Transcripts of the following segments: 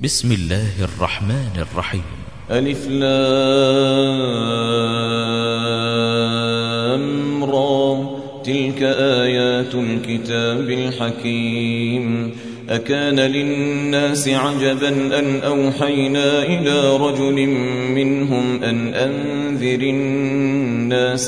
بسم الله الرحمن الرحيم. ألف لام را، تلك آيات الكتاب الحكيم. أكان للناس عجبا أن أوحينا إلى رجل منهم أن أنذر الناس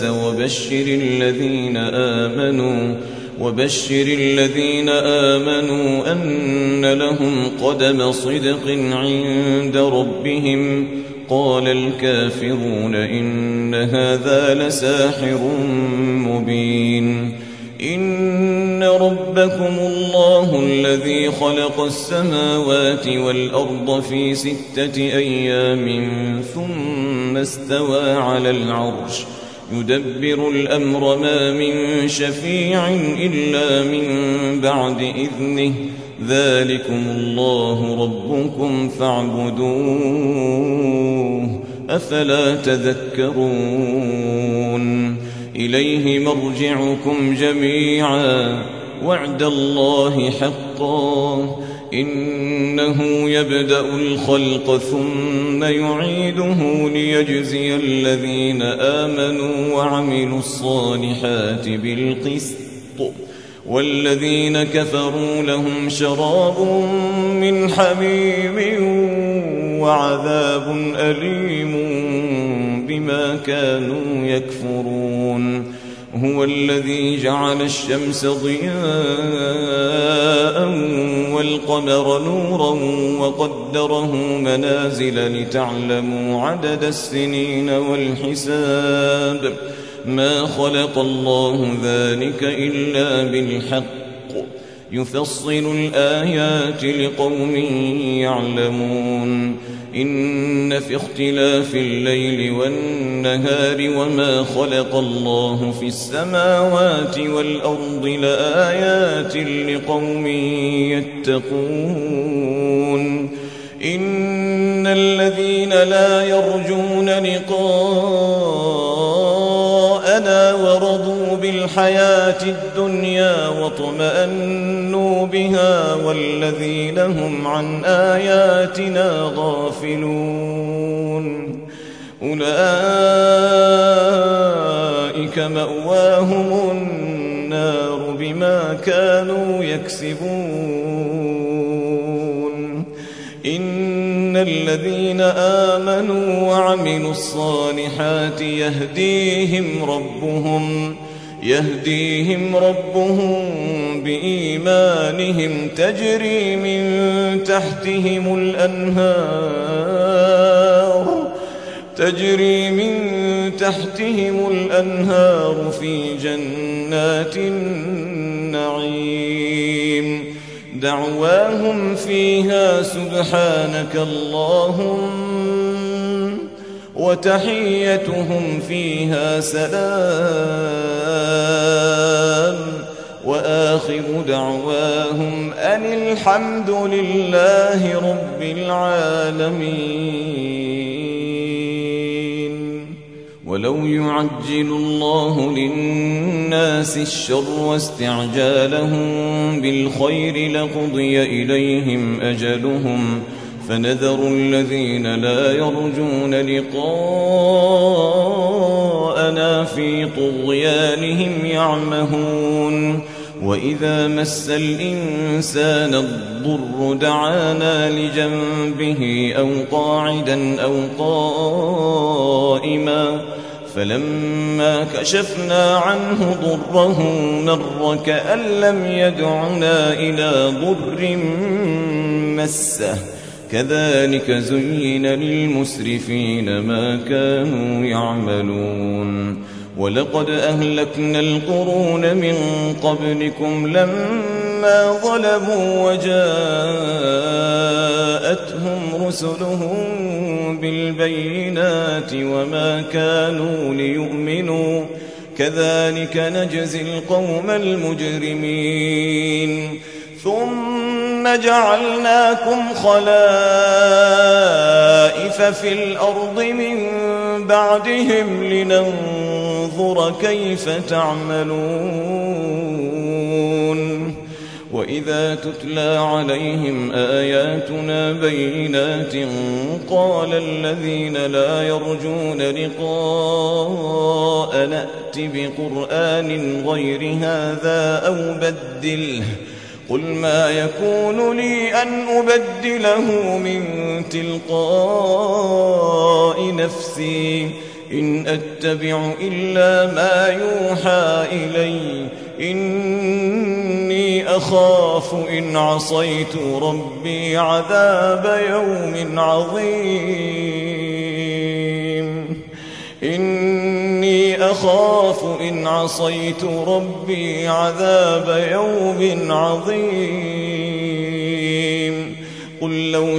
وبشر الذين آمنوا أن لهم قدم صدق عند ربهم. قال الكافرون إن هذا لساحر مبين. إن ربكم الله الذي خلق السماوات والأرض في 6 أيام ثم استوى على العرش يدبر الأمر ما من شفيع إلا من بعد إذنه. ذلكم الله ربكم فاعبدوه أفلا تذكرون. إليه مرجعكم جميعا وعد الله حقا. إنه يبدأ الخلق ثم يعيده ليجزي الذين آمنوا وعملوا الصالحات بالقسط، والذين كفروا لهم شراب من حميم وعذاب أليم بما كانوا يكفرون. هو الذي جعل الشمس ضياء والقمر نورا وقدره منازل لتعلموا عدد السنين والحساب. ما خلق الله ذلك إلا بالحق يفصل الآيات لقوم يعلمون. إن في اختلاف الليل والنهار وما خلق الله في السماوات والأرض لآيات لقوم يتقون. إن الذين لا يرجون لقاءنا ورضوا بالحياة الدنيا واطمأنوا بها والذين هم عن آياتنا غافلون أولئك مأواهم النار بما كانوا يكسبون. إن الذين آمنوا وعملوا الصالحات يهديهم ربهم بإيمانهم تجري من تحتهم الأنهار في جنات النعيم. دعواهم فيها سبحانك اللهم وتحيتهم فيها سلام وآخر دعواهم أن الحمد لله رب العالمين. ولو يعجل الله للناس الشر واستعجالهم بالخير لقضي إليهم أجلهم فنذر الذين لا يرجون لقاءنا في طغيانهم يعمهون. وإذا مس الإنسان الضر دعانا لجنبه أو قاعدا أو قائما فلما كشفنا عنه ضره مر كأن لم يدعنا إلى ضر مسه. كذلك زين للمسرفين ما كانوا يعملون. ولقد أهلكنا القرون من قبلكم لما ظلموا وجاءتهم رسلهم بالبينات وما كانوا ليؤمنوا. كذلك نجزي القوم المجرمين. ثم جعلناكم خلائف في الأرض من بعدهم لننظر كيف تعملون. وإذا تتلى عليهم آياتنا بينات قال الذين لا يرجون لقاء نأت بقرآن غير هذا أو بدله قل ما يكون لي أن أبدله من تلقاء نفسي إن أتبع إلا ما يوحى إلي إني أخاف إن عصيت ربي عذاب يوم عظيم إني أخاف إن عصيت ربي عذاب يوم عظيم قل لو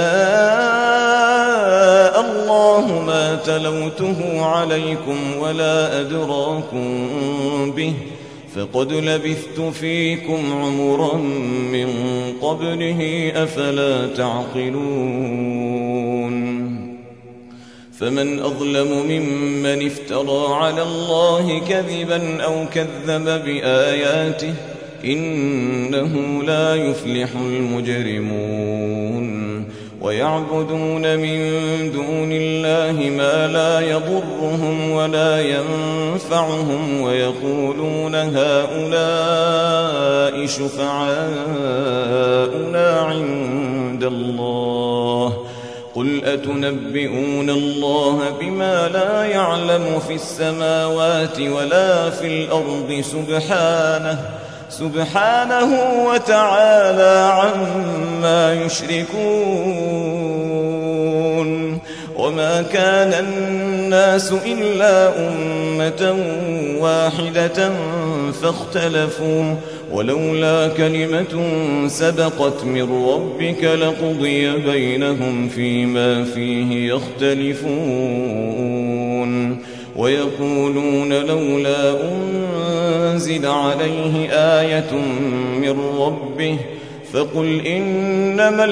شاء الله ما تلوته عليكم ولا أدراكم به فقد لبثت فيكم عمرا من قبله أفلا تعقلون فمن أظلم ممن افترى على الله كذبا أو كذب بآياته إنه لا يفلح المجرمون ويعبدون من دون الله ما لا يضرهم ولا ينفعهم ويقولون هؤلاء شفعاؤنا عند الله قل أتنبئون الله بما لا يعلم في السماوات ولا في الأرض سبحانه وتعالى عما يشركون وما كان الناس إلا أمة واحدة فاختلفوا ولولا كلمة سبقت من ربك لقضي بينهم فيما فيه يختلفون ويقولون لولا أنزل عليه آية من ربه فقل إنما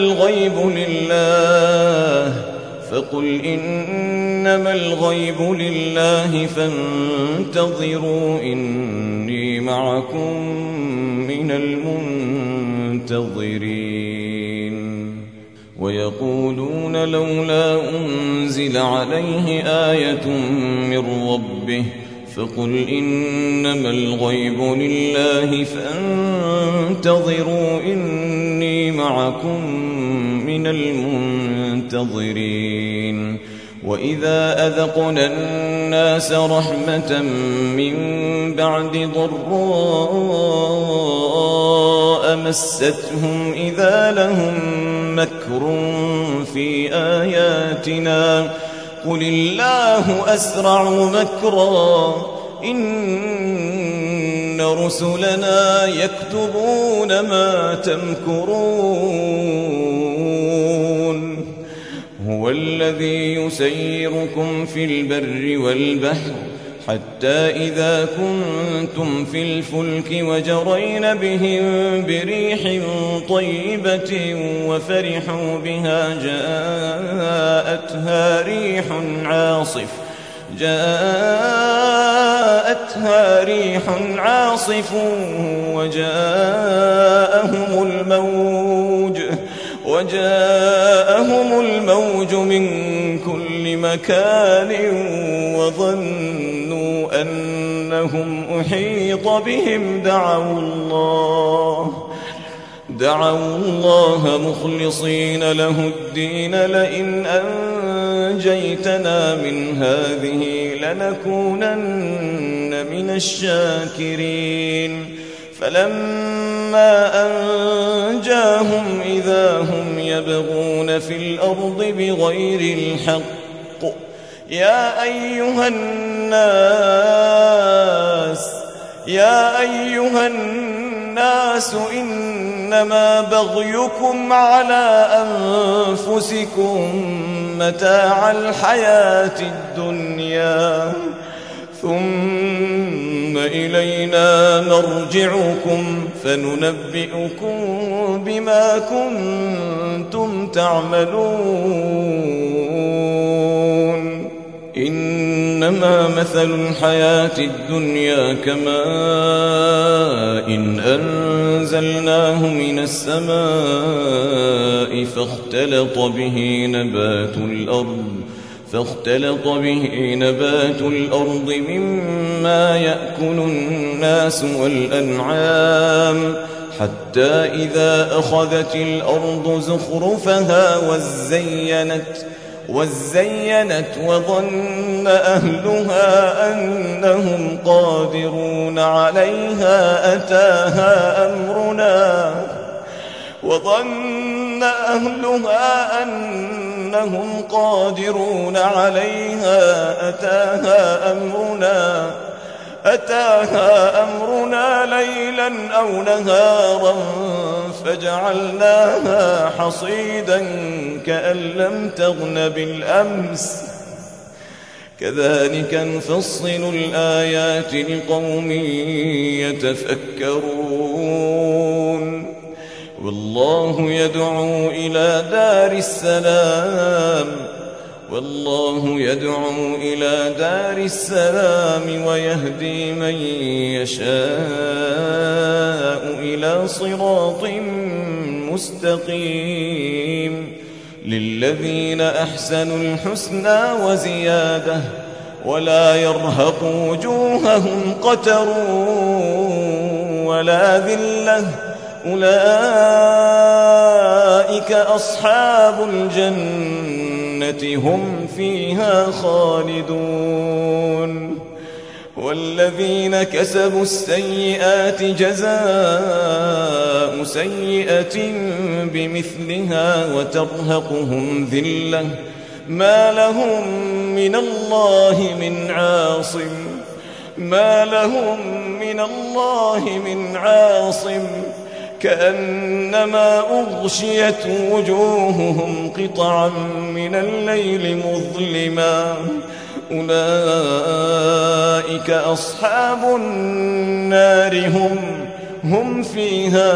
الغيب لله فانتظروا إني معكم من المنتظرين ويقولون لولا أنزل عليه آية من ربه فقل إنما الغيب لله فانتظروا إني معكم من المنتظرين وإذا أذقنا الناس رحمة من بعد ضراء مستهم إذا لهم مكر في آياتنا قل الله أسرع مكرا إن رسلنا يكتبون ما تمكرون هو الذي يسيركم في البر والبحر حتى إذا كنتم في الفلك وجرين بهم بريح طيبة وفرحوا بها جاءتها ريح عاصف وجاءهم الموج من كل مكان وظنوا أنهم أحيط بهم دعوا الله مخلصين له الدين لئن أنجيتنا من هذه لنكونن من الشاكرين فلما أنجاهم إذا هم يبغون في الأرض بغير الحق يا أيها الناس إنما بغيكم على أنفسكم متاع الحياة الدنيا ثم إلينا مرجعكم فننبئكم بما كنتم تعملون إنما مثل الحياة الدنيا كماء إن أنزلناه من السماء فاختلط به نبات الأرض مما يأكل الناس والأنعام حتى إذا أخذت الأرض زخرفها وزينت وظن أهلها أنهم قادرون عليها أتاها أمرنا ليلا أو نهارا فجعلناها حصيدا كأن لم تغن بالأمس كذلك نفصل الآيات لقوم يتفكرون والله يدعو إلى دار السلام ويهدي من يشاء إلى صراط مستقيم للذين أحسنوا الحسنى وزيادة ولا يرهق وجوههم قتر ولا ذلة أولئك أصحاب الجنة هم فيها خالدون والذين كسبوا السيئات جزاء سيئة بمثلها وترهقهم ذلة ما لهم من الله من عاصم كأنما أغشيت وجوههم قطعا من الليل مظلما أولئك أصحاب النار هم فيها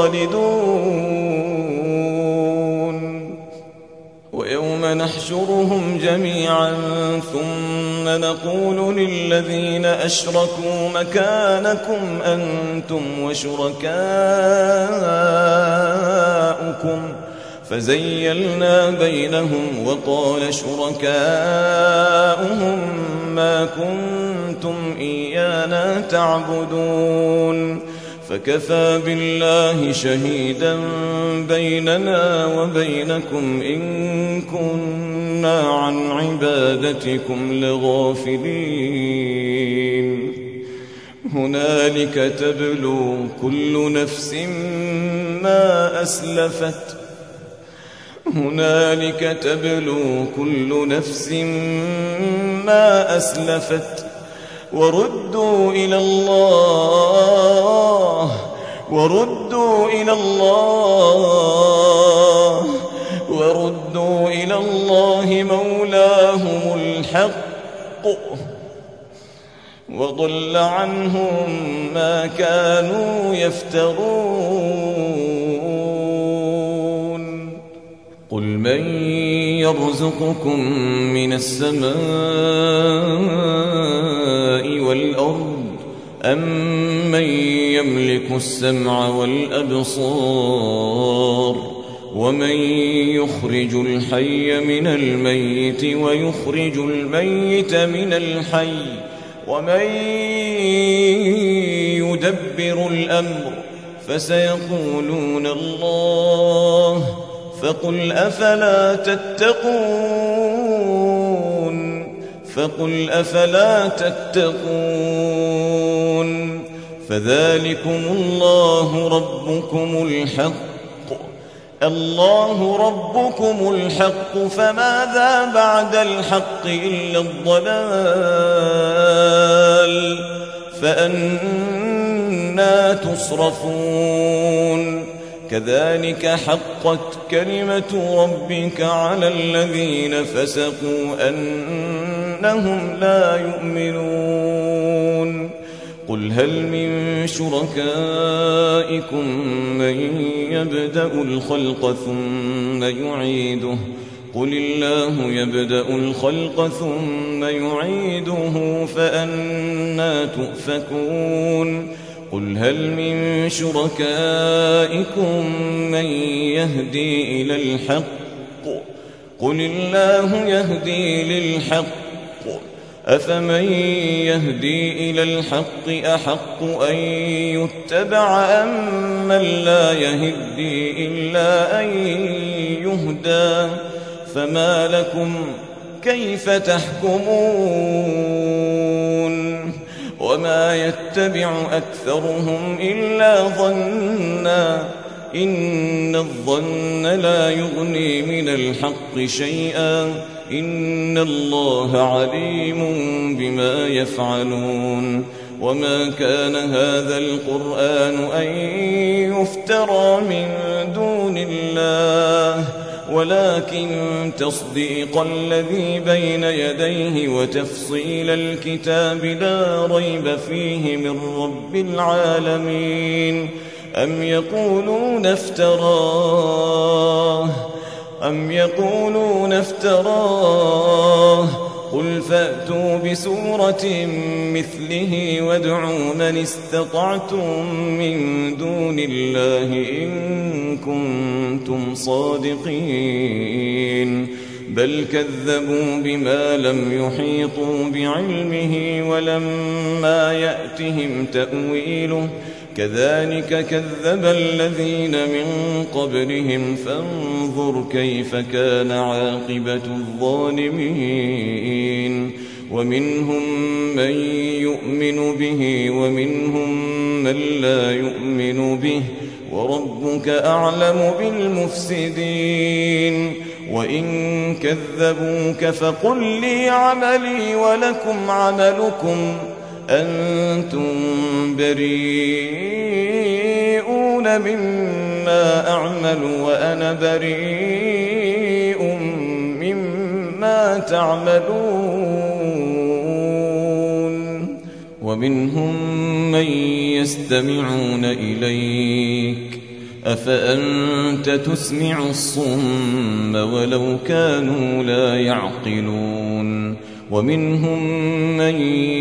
خالدون ويوم نحشرهم جميعا ثم نقول للذين أشركوا مكانكم أنتم وشركاؤكم فزيلنا بينهم وقال شركاؤهم ما كنتم إيانا تعبدون فكفى بالله شهيدا بيننا وبينكم إن كنا عن عبادتكم لغافلين هنالك تبلو كل نفس ما أسلفت وردوا إلى الله مولاهم الحق وضل عنهم ما كانوا يفترون قل من يرزقكم من السماء والأرض أم من يملك السمع والأبصار ومن يخرج الحي من الميت ويخرج الميت من الحي ومن يدبر الأمر فسيقولون الله فقل أفلا تتقون فذلكم الله ربكم الحق فماذا بعد الحق إلا الضلال فأنى تصرفون كذلك حقت كلمة ربك على الذين فسقوا أنهم لا يؤمنون قل هل من شركائكم من يبدأ الخلق ثم يعيده قل الله يبدأ الخلق ثم يعيده فأنى تؤفكون قل هل من شركائكم من يهدي إلى الحق قل الله يهدي للحق أفمن يهدي إلى الحق أحق أن يتبع أم من لا يهدي إلا أن يهدى فما لكم كيف تحكمون وما يتبع أكثرهم إلا ظنا إن الظن لا يغني من الحق شيئا إن الله عليم بما يفعلون وما كان هذا القرآن أن يفترى من دون الله ولكن تصديق الذي بين يديه وتفصيل الكتاب لا ريب فيه من رب العالمين أم يقولون افتراه قل فأتوا بسورة مثله وادعوا من استطعتم من دون الله إن كنتم صادقين بل كذبوا بما لم يحيطوا بعلمه ولما يأتهم تأويله كذلك كذب الذين من قبلهم فانظر كيف كان عاقبة الظالمين ومنهم من يؤمن به ومنهم من لا يؤمن به وربك أعلم بالمفسدين وإن كذبوك فقل لي عملي ولكم عملكم أنتم بريئون مما أعمل وأنا بريء مما تعملون ومنهم من يستمعون إليك أفأنت تسمع الصم ولو كانوا لا يعقلون ومنهم من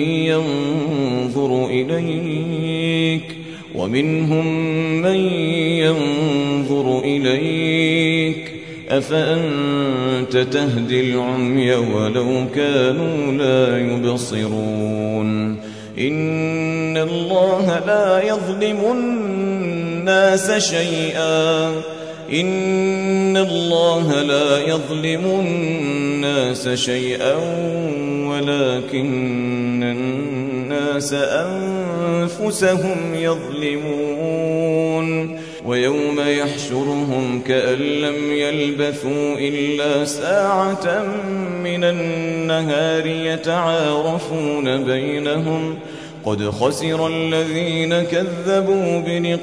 ينظر إليك أفأنت تهدي العمي ولو كانوا لا يبصرون إن الله لا يظلم الناس شيئا ولكن الناس أنفسهم يظلمون ويوم يحشرهم كأن لم يلبثوا إلا ساعة من النهار يتعارفون بينهم قد خسر الذين كذبوا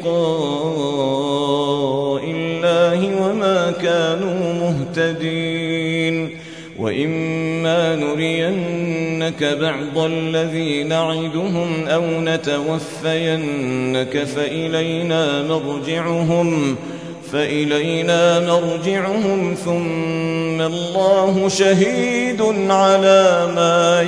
بلقاء الله وما كانوا مهتدين وإما نرينك بعض الذي نعدهم أو نتوفينك فإلينا مرجعهم ثم الله شهيد على ما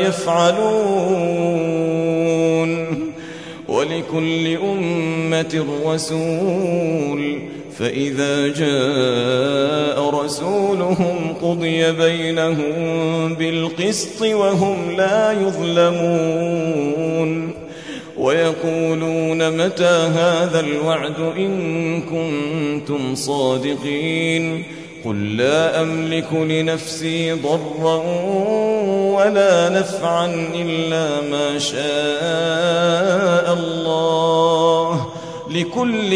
يفعلون ولكل أمة رسول فإذا جاء رسولهم قضي بينهم بالقسط وهم لا يظلمون ويقولون متى هذا الوعد إن كنتم صادقين قل لا أملك لنفسي ضرا ولا نفعا إلا ما شاء الله لكل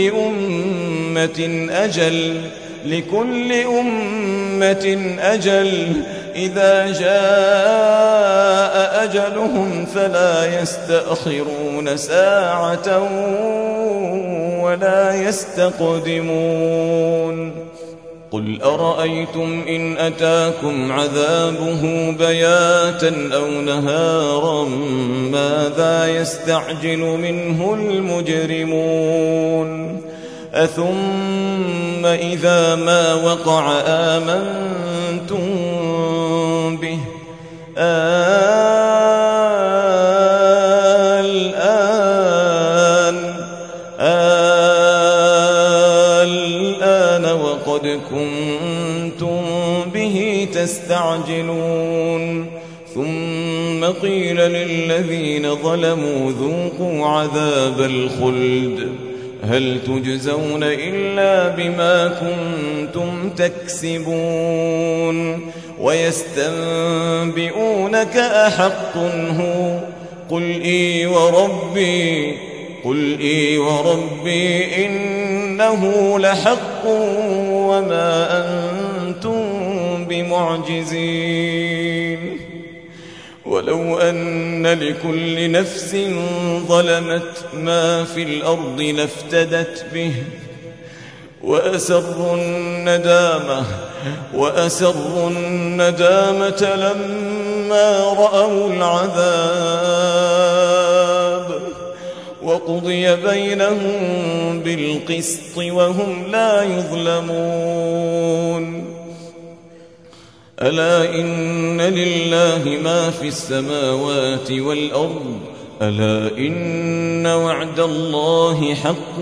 أمة أجل إذا جاء أجلهم فلا يستأخرون ساعة ولا يستقدمون قل أرأيتم إن أتاكم عذابه بياتا أو نهارا ماذا يستعجل منه المجرمون أثم إذا ما وقع آمنتم الآن وقد كنتم به تستعجلون ثم قيل للذين ظلموا ذوقوا عذاب الخلد هل تجزون إلا بما كنتم تكسبون ويستنبئونك أحق هو قل إي وربي إنه لحق وما أنتم بمعجزين ولو أن لكل نفس ظلمت ما في الأرض لافتدت به وأسروا الندامة لما رأوا العذاب وقضي بينهم بالقسط وهم لا يظلمون ألا إن لله ما في السماوات والأرض ألا إن وعد الله حق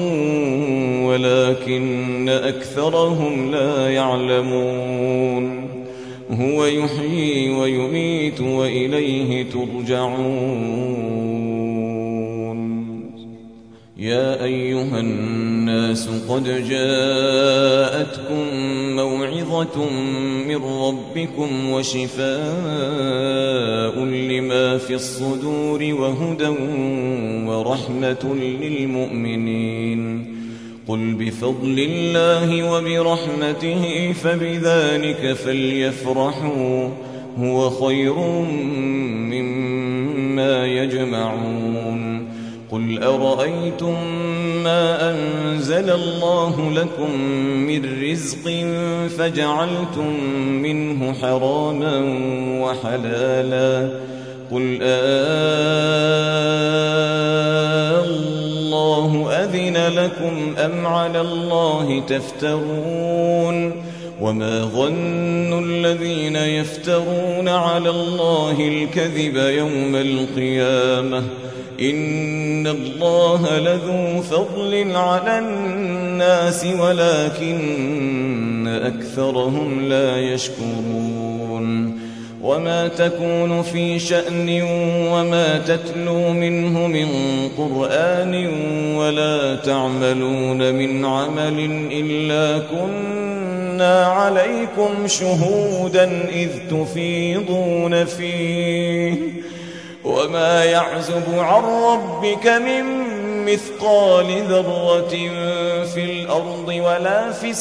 ولكن أكثرهم لا يعلمون هو يحيي ويميت وإليه ترجعون يا أيها الناس قد جاءتكم موعظة من ربكم وشفاء لما في الصدور وهدى ورحمة للمؤمنين قل بفضل الله وبرحمته فبذلك فليفرحوا هو خير مما يجمعون قل أرأيتم ما أنزل الله لكم من رزق فجعلتم منه حراما وحلالا قل الله أذن لكم أم على الله تفترون وما ظن الذين يفترون على الله الكذب يوم القيامة إن الله لذو فضل على الناس ولكن أكثرهم لا يشكرون وما تكون في شأن وما تتلو منه من قرآن ولا تعملون من عمل إلا كنا عليكم شهودا إذ تفيضون فيه وما يعزب عن ربك من مثقال ذرة في الأرض ولا في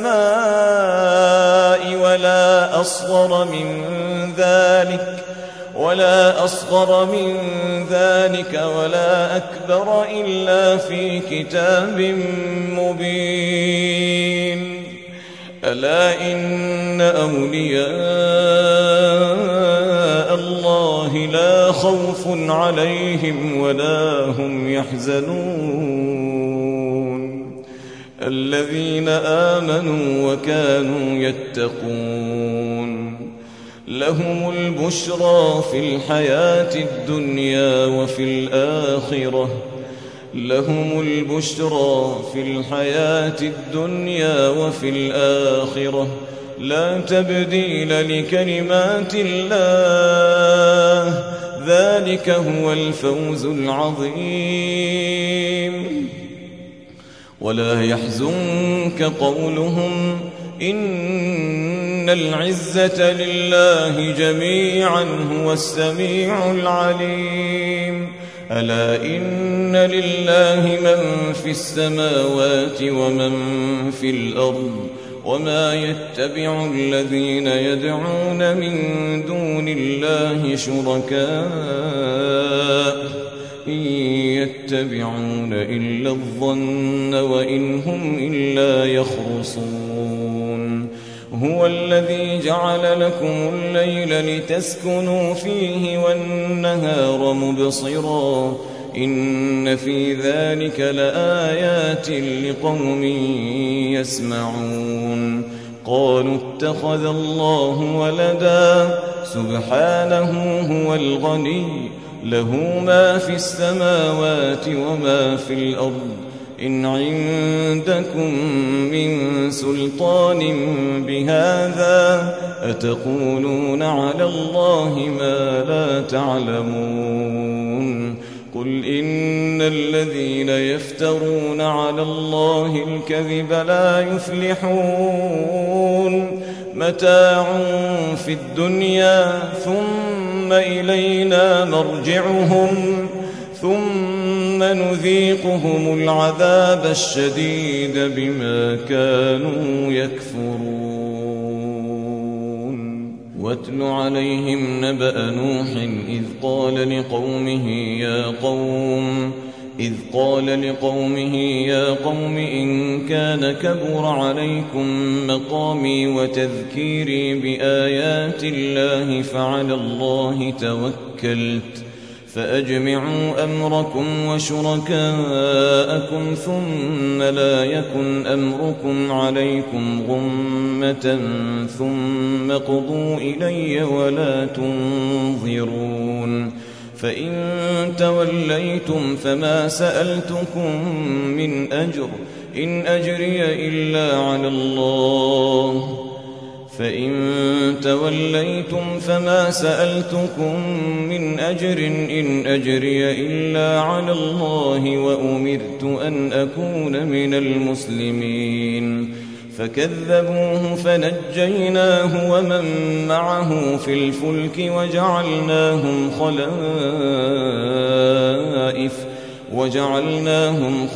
السماء ولا أصغر من ذلك ولا أكبر إلا في كتاب مبين ألا إن أولياء الله لا خوف عليهم ولا هم يحزنون الذين آمنوا وكانوا يتقون لهم البشرى في الحياة الدنيا وفي الآخرة لا تبديل لكلمات الله ذلك هو الفوز العظيم ولا يحزنك قولهم إن العزة لله جميعا هو السميع العليم ألا إن لله من في السماوات ومن في الأرض وما يتبع الذين يدعون من دون الله شركاء إن يتبعون إلا الظن وإن هم إلا يخرصون هو الذي جعل لكم الليل لتسكنوا فيه والنهار مبصرا إن في ذلك لآيات لقوم يسمعون قالوا اتخذ الله ولدا سبحانه هو الغني له ما في السماوات وما في الأرض إن عندكم من سلطان بهذا أتقولون على الله ما لا تعلمون قل إن الذين يفترون على الله الكذب لا يفلحون متاع في الدنيا ثم إلينا مرجعهم ثم نذيقهم العذاب الشديد بما كانوا يكفرون واتل عليهم نبأ نوح إذ قال لقومه يا قوم إن كان كبر عليكم مقامي وتذكيري بآيات الله فعلى الله توكلت فأجمعوا أمركم وشركاءكم ثم لا يكن أمركم عليكم غمة ثم قضوا إلي ولا تنظرون فإن توليتم فما سألتكم من أجر إن أجري إلا على الله وأمرت أن أكون من المسلمين فكذبوه فنجيناه ومن معه في الفلك وجعلناهم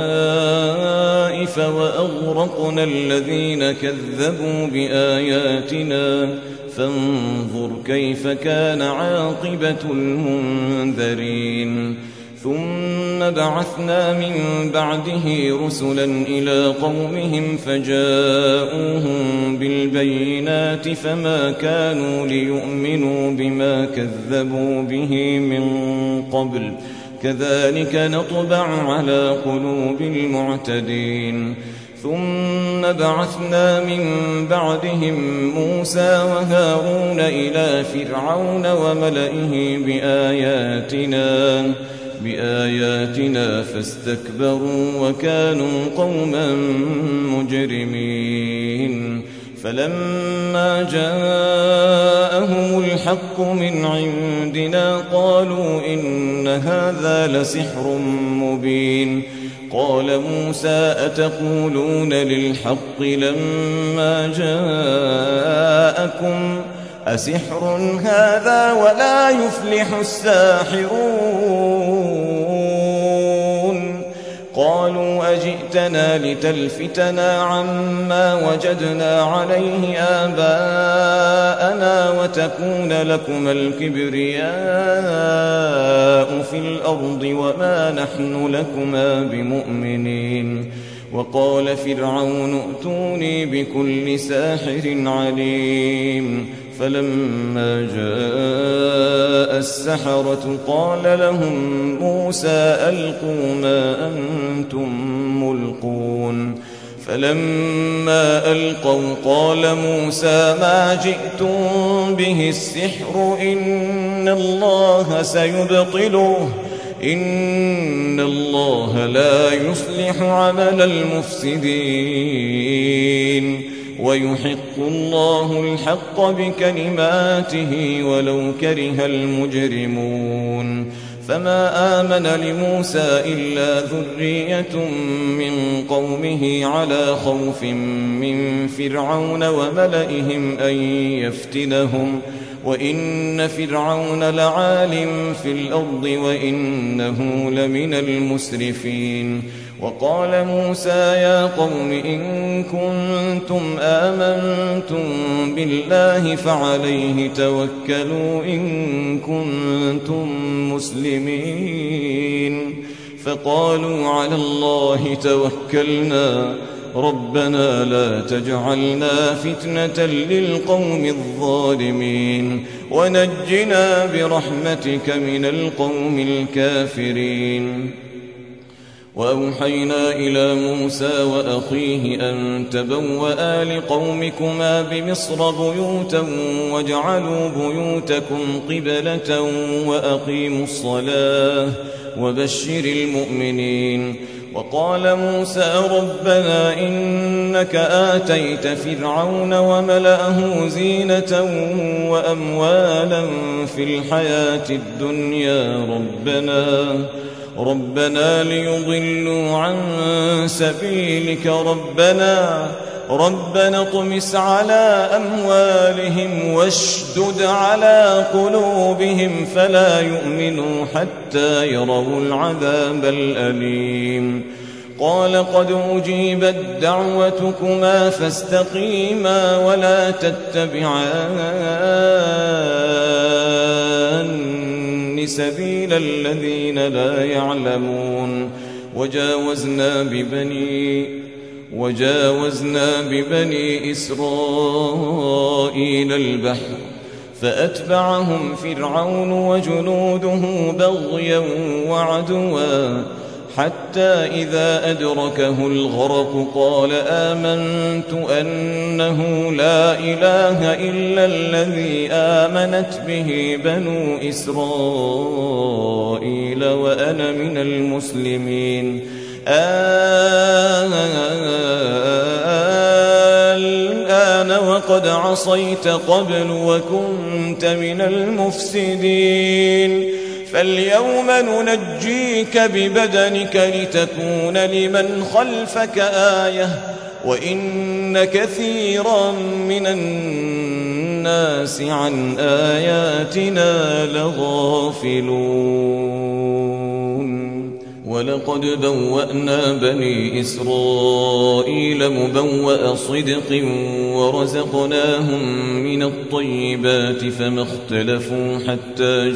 خلائف وأغرقنا الذين كذبوا بآياتنا فانظر كيف كان عاقبة المنذرين ثم بعثنا من بعده رسلا إلى قومهم فجاءوهم بالبينات فما كانوا ليؤمنوا بما كذبوا به من قبل كذلك نطبع على قلوب المعتدين ثم بعثنا من بعدهم موسى وهارون إلى فرعون وملئه بآياتنا فاستكبروا وكانوا قوما مجرمين فلما جاءهم الحق من عندنا قالوا إن هذا لسحر مبين قال موسى أتقولون للحق لما جاءكم أسحر هذا ولا يفلح الساحرون قالوا أجئتنا لتلفتنا عما وجدنا عليه آباءنا وتكون لكما الكبرياء في الأرض وما نحن لكما بمؤمنين وقال فرعون ائتوني بكل ساحر عليم فلما جاء السحرة قال لهم موسى ألقوا ما أنتم ملقون فلما ألقوا قال موسى ما جئتم به السحر إن الله سيبطله إن الله لا يصلح عمل المفسدين ويحق الله الحق بكلماته ولو كره المجرمون فما آمن لموسى إلا ذرية من قومه على خوف من فرعون وملئهم أن يفتنهم وإن فرعون لعال في الأرض وإنه لمن المسرفين وقال موسى يا قوم إن كنتم آمنتم بالله فعليه توكلوا إن كنتم مسلمين فقالوا على الله توكلنا ربنا لا تجعلنا فتنة للقوم الظالمين ونجنا برحمتك من القوم الكافرين وأوحينا إلى موسى وأخيه أن تبوأ لقومكما بمصر بيوتا واجعلوا بيوتكم قبلة وأقيموا الصلاة وبشر المؤمنين. وقال موسى ربنا إنك آتيت فرعون وملأه زينة وأموالا في الحياة الدنيا ربنا ليضلوا عن سبيلك ربنا اطمس على أموالهم واشدد على قلوبهم فلا يؤمنوا حتى يروا العذاب الأليم. قال قد أجيبت دعوتكما فاستقيما ولا تتبعان سبيل الذين لا يعلمون. وجاوزنا ببني إسرائيل البحر فأتبعهم فرعون وجنوده بغيا وعدوا حتى إذا أدركه الغرق قال آمنت أنه لا إله إلا الذي آمنت به بنو إسرائيل وأنا من المسلمين. الآن وقد عصيت قبل وكنت من المفسدين فاليوم ننجيك ببدنك لتكون لمن خلفك آية وإن كثيرا من الناس عن آياتنا لغافلون. ولقد بوأنا بني إسرائيل مبوأ صدق ورزقناهم من الطيبات فما اختلفوا حتى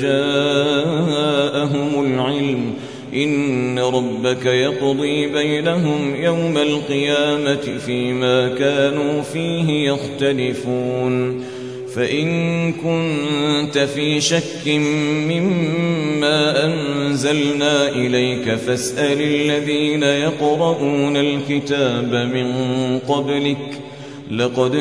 جاءهم العلم إن ربك يقضي بينهم يوم القيامة فيما كانوا فيه يختلفون. فإن كنت في شك مما أنزلنا إليك فاسأل الذين يقرؤون الكتاب من قبلك لقد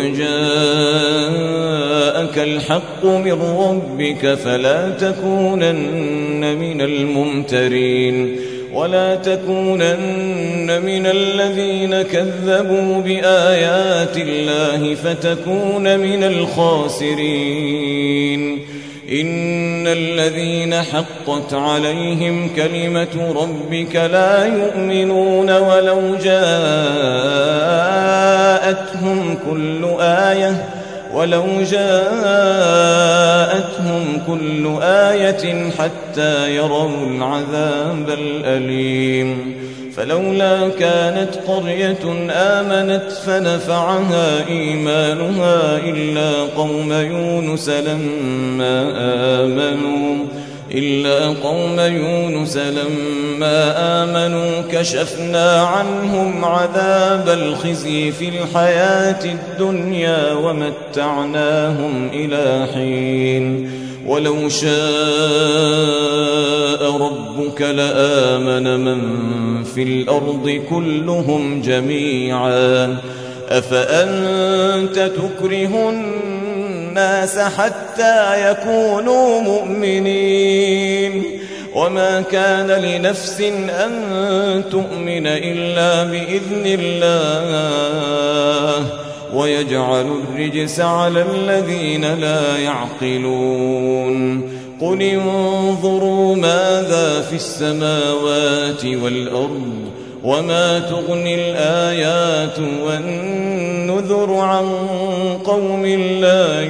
جاءك الحق من ربك فلا تكونن من الممترين ولا تكونن من الذين كذبوا بآيات الله فتكون من الخاسرين. إن الذين حقت عليهم كلمة ربك لا يؤمنون ولو جاءتهم كل آية حتى يروا العذاب الأليم. فلولا كانت قرية آمنت فنفعها إيمانها إلا قوم يونس لما آمنوا كشفنا عنهم عذاب الخزي في الحياة الدنيا ومتعناهم إلى حين. ولو شاء ربك لآمن من في الأرض كلهم جميعا أفأنت تكره الناس حتى يكونوا مؤمنين وما كان لنفس أن تؤمن إلا بإذن الله ويجعل الرجس على الذين لا يعقلون. قل انظروا ماذا في السماوات والأرض وما تغني الآيات والنذر عن قوم لا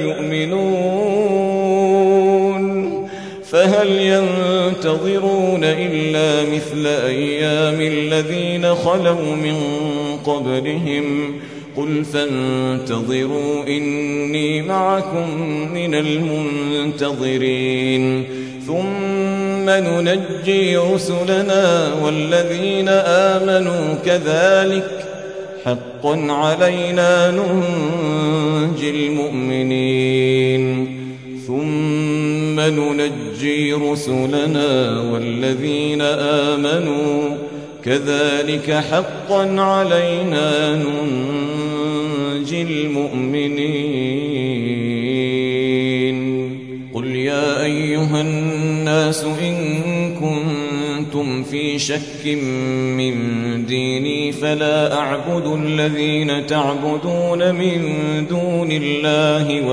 يؤمنون. فهل ينتظرون إلا مثل أيام الذين خلوا من قبلهم قل فانتظروا إني معكم من المنتظرين. ثم ننجي رسلنا والذين آمنوا كذلك حقا علينا ننجي المؤمنين. ثم ننجي رسلنا والذين آمنوا كذلك حقا علينا ننجي المؤمنين قل يا أيها الناس إن كنتم في شك من ديني فلا أعبد الذين تعبدون من دون الله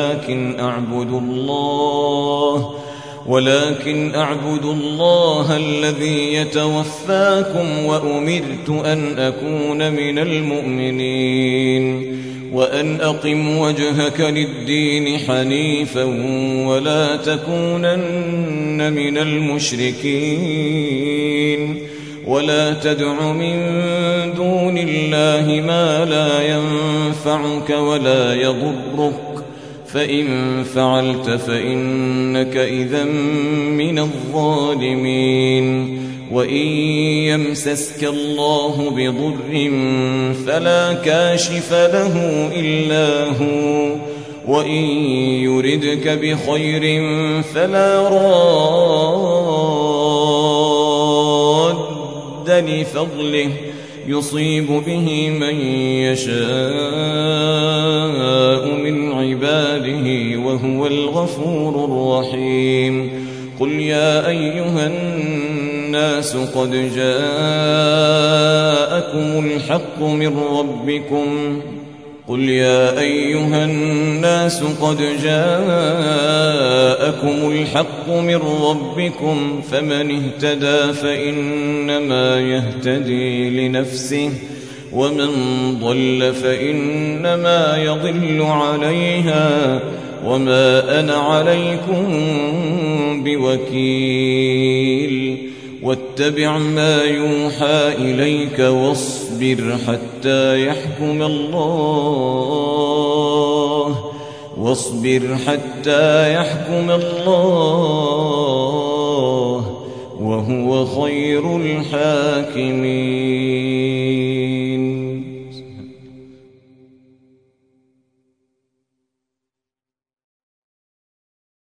ولكن أعبد الله الذي يتوفاكم وأمرت أن أكون من المؤمنين وأن أقم وجهك للدين حنيفا ولا تكونن من المشركين ولا تدع من دون الله ما لا ينفعك ولا يضرك فإن فعلت فإنك إذا من الظالمين وإن يمسسك الله بضر فلا كاشف له إلا هو وإن يردك بخير فلا راد لفضله يصيب به من يشاء من عباده وهو الغفور الرحيم قل يا أيها الناس قد جاءكم الحق من ربكم فمن اهتدى فإنما يهتدي لنفسه ومن ضل فإنما يضل عليها وما أنا عليكم بوكيل واتبع ما يوحى إليك واصبر حتى يحكم الله وهو خير الحاكمين.